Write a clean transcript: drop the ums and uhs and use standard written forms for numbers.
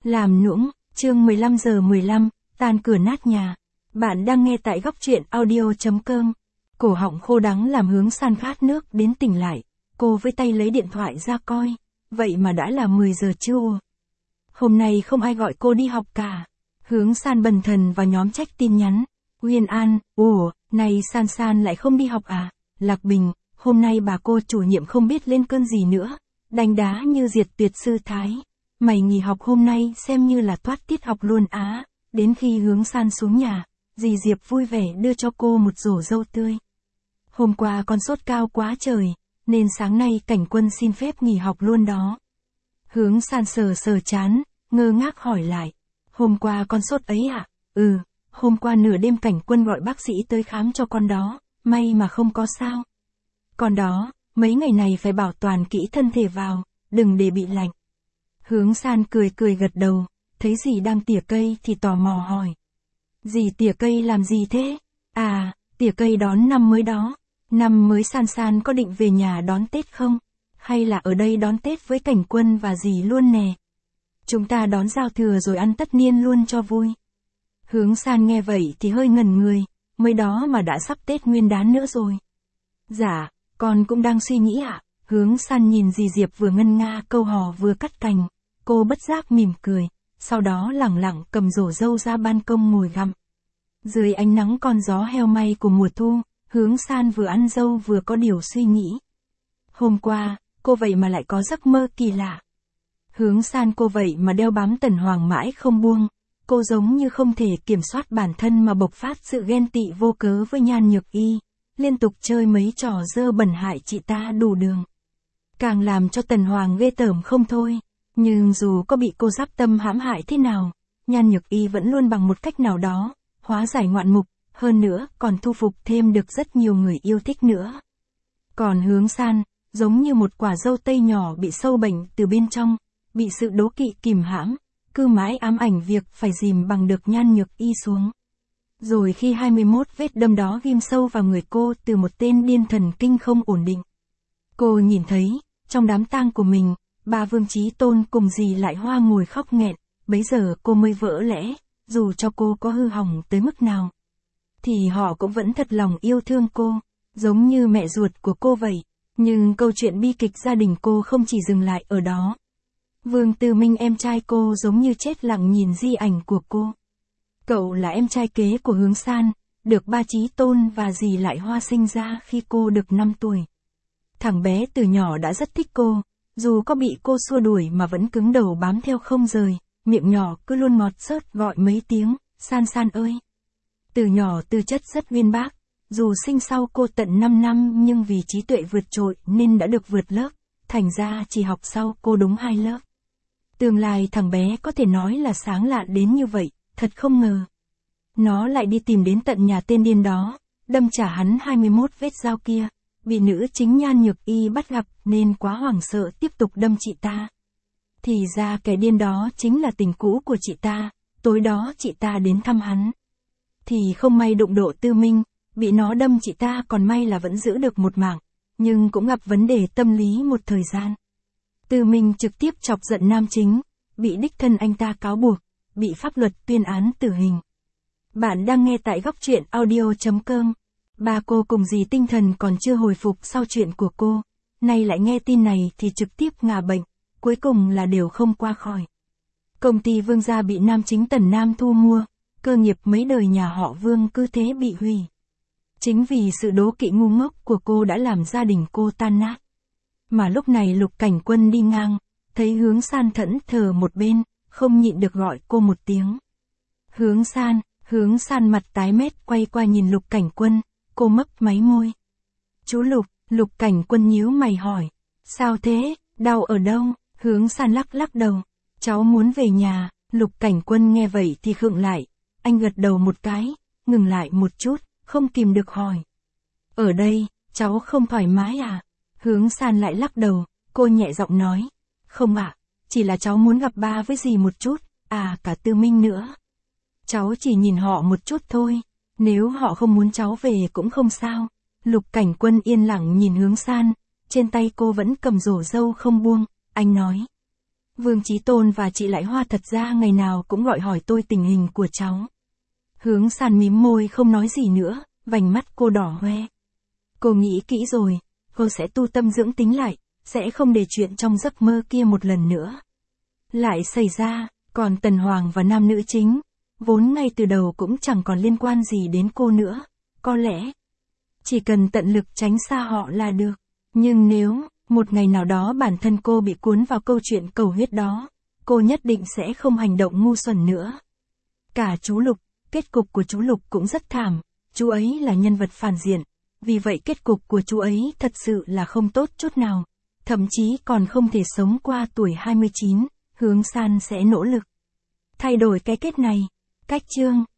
Làm nũng, chương 15:15, tan cửa nát nhà. Bạn đang nghe tại góc truyện audio.com. Cổ họng khô đắng làm Hướng San khát nước đến tỉnh lại. Cô với tay lấy điện thoại ra coi. Vậy mà đã là 10 giờ trưa. Hôm nay không ai gọi cô đi học cả. Hướng San bần thần vào nhóm trách tin nhắn. Uyên An, ủa, này San San lại không đi học à? Lạc Bình, hôm nay bà cô chủ nhiệm không biết lên cơn gì nữa. Đánh đá như diệt tuyệt sư thái. Mày nghỉ học hôm nay xem như là thoát tiết học luôn á. Đến khi Hướng San xuống nhà, dì Diệp vui vẻ đưa cho cô một rổ dâu tươi. Hôm qua con sốt cao quá trời, nên sáng nay Cảnh Quân xin phép nghỉ học luôn đó. Hướng San sờ sờ chán, ngơ ngác hỏi lại. Hôm qua con sốt ấy ạ? Hôm qua nửa đêm Cảnh Quân gọi bác sĩ tới khám cho con đó, may mà không có sao. Còn đó, mấy ngày này phải bảo toàn kỹ thân thể vào, đừng để bị lạnh. Hướng San cười cười gật đầu, thấy dì đang tỉa cây thì tò mò hỏi. Dì tỉa cây làm gì thế? À, tỉa cây đón năm mới đó. Năm mới San San có định về nhà đón Tết không? Hay là ở đây đón Tết với Cảnh Quân và dì luôn nè? Chúng ta đón giao thừa rồi ăn tất niên luôn cho vui. Hướng San nghe vậy thì hơi ngẩn người, mới đó mà đã sắp Tết Nguyên Đán nữa rồi. Dạ, con cũng đang suy nghĩ ạ. Hướng San nhìn dì Diệp vừa ngân nga câu hò vừa cắt cành, cô bất giác mỉm cười, sau đó lẳng lặng cầm rổ dâu ra ban công ngồi gặm. Dưới ánh nắng con gió heo may của mùa thu, Hướng San vừa ăn dâu vừa có điều suy nghĩ. Hôm qua, cô vậy mà lại có giấc mơ kỳ lạ. Hướng San cô vậy mà đeo bám Tần Hoàng mãi không buông, cô giống như không thể kiểm soát bản thân mà bộc phát sự ghen tị vô cớ với Nhan Nhược Y, liên tục chơi mấy trò dơ bẩn hại chị ta đủ đường. Càng làm cho Tần Hoàng ghê tởm không thôi, nhưng dù có bị cô giáp tâm hãm hại thế nào, Nhan Nhược Y vẫn luôn bằng một cách nào đó, hóa giải ngoạn mục, hơn nữa còn thu phục thêm được rất nhiều người yêu thích nữa. Còn Hướng San, giống như một quả dâu tây nhỏ bị sâu bệnh từ bên trong, bị sự đố kỵ kìm hãm, cứ mãi ám ảnh việc phải dìm bằng được Nhan Nhược Y xuống. Rồi khi 21 vết đâm đó ghim sâu vào người cô từ một tên điên thần kinh không ổn định. Cô nhìn thấy, trong đám tang của mình, bà Vương Chí Tôn cùng dì Lại Hoa ngồi khóc nghẹn, bấy giờ cô mới vỡ lẽ, dù cho cô có hư hỏng tới mức nào, thì họ cũng vẫn thật lòng yêu thương cô, giống như mẹ ruột của cô vậy. Nhưng câu chuyện bi kịch gia đình cô không chỉ dừng lại ở đó. Vương Tư Minh em trai cô giống như chết lặng nhìn di ảnh của cô. Cậu là em trai kế của Hướng San, được ba Chí Tôn và dì Lại Hoa sinh ra khi cô được 5 tuổi. Thằng bé từ nhỏ đã rất thích cô, dù có bị cô xua đuổi mà vẫn cứng đầu bám theo không rời, miệng nhỏ cứ luôn ngọt xớt gọi mấy tiếng, San San ơi. Từ nhỏ tư chất rất uyên bác, dù sinh sau cô tận 5 năm nhưng vì trí tuệ vượt trội nên đã được vượt lớp, thành ra chỉ học sau cô đúng 2 lớp. Tương lai thằng bé có thể nói là sáng lạ đến như vậy, thật không ngờ. Nó lại đi tìm đến tận nhà tên điên đó, đâm trả hắn 21 vết dao kia, bị nữ chính Nhan Nhược Y bắt gặp nên quá hoảng sợ tiếp tục đâm chị ta. Thì ra kẻ điên đó chính là tình cũ của chị ta, tối đó chị ta đến thăm hắn. Thì không may đụng độ Tư Minh, bị nó đâm chị ta còn may là vẫn giữ được một mạng, nhưng cũng gặp vấn đề tâm lý một thời gian. Tư Minh trực tiếp chọc giận nam chính, bị đích thân anh ta cáo buộc, bị pháp luật tuyên án tử hình. Bạn đang nghe tại góc truyện audio.com. Ba cô cùng dì tinh thần còn chưa hồi phục sau chuyện của cô, nay lại nghe tin này thì trực tiếp ngả bệnh, cuối cùng là đều không qua khỏi. Công ty Vương gia bị nam chính Tần Nam thu mua, cơ nghiệp mấy đời nhà họ Vương cứ thế bị hủy. Chính vì sự đố kỵ ngu ngốc của cô đã làm gia đình cô tan nát. Mà lúc này Lục Cảnh Quân đi ngang, thấy Hướng San thẫn thờ một bên, không nhịn được gọi cô một tiếng. Hướng San mặt tái mét quay qua nhìn Lục Cảnh Quân, cô mấp máy môi. Chú Lục, Lục Cảnh Quân nhíu mày hỏi. Sao thế, đau ở đâu? Hướng San lắc lắc đầu. Cháu muốn về nhà. Lục Cảnh Quân nghe vậy thì khựng lại. Anh gật đầu một cái, ngừng lại một chút, không kìm được hỏi. Ở đây, cháu không thoải mái à? Hướng San lại lắc đầu, cô nhẹ giọng nói. Không ạ, chỉ là cháu muốn gặp ba với dì một chút, cả Tư Minh nữa. Cháu chỉ nhìn họ một chút thôi, nếu họ không muốn cháu về cũng không sao. Lục Cảnh Quân yên lặng nhìn Hướng San, trên tay cô vẫn cầm rổ dâu không buông, anh nói. Vương Chí Tôn và chị Lại Hoa thật ra ngày nào cũng gọi hỏi tôi tình hình của cháu. Hướng San mím môi không nói gì nữa, vành mắt cô đỏ hoe. Cô nghĩ kỹ rồi, cô sẽ tu tâm dưỡng tính lại, sẽ không để chuyện trong giấc mơ kia một lần nữa lại xảy ra. Còn Tần Hoàng và nam nữ chính, vốn ngay từ đầu cũng chẳng còn liên quan gì đến cô nữa, có lẽ chỉ cần tận lực tránh xa họ là được. Nhưng nếu một ngày nào đó bản thân cô bị cuốn vào câu chuyện cầu huyết đó, cô nhất định sẽ không hành động ngu xuẩn nữa. Cả chú Lục, kết cục của chú Lục cũng rất thảm, chú ấy là nhân vật phản diện, vì vậy kết cục của chú ấy thật sự là không tốt chút nào, thậm chí còn không thể sống qua tuổi 29, Hướng San sẽ nỗ lực thay đổi cái kết này. Cách chương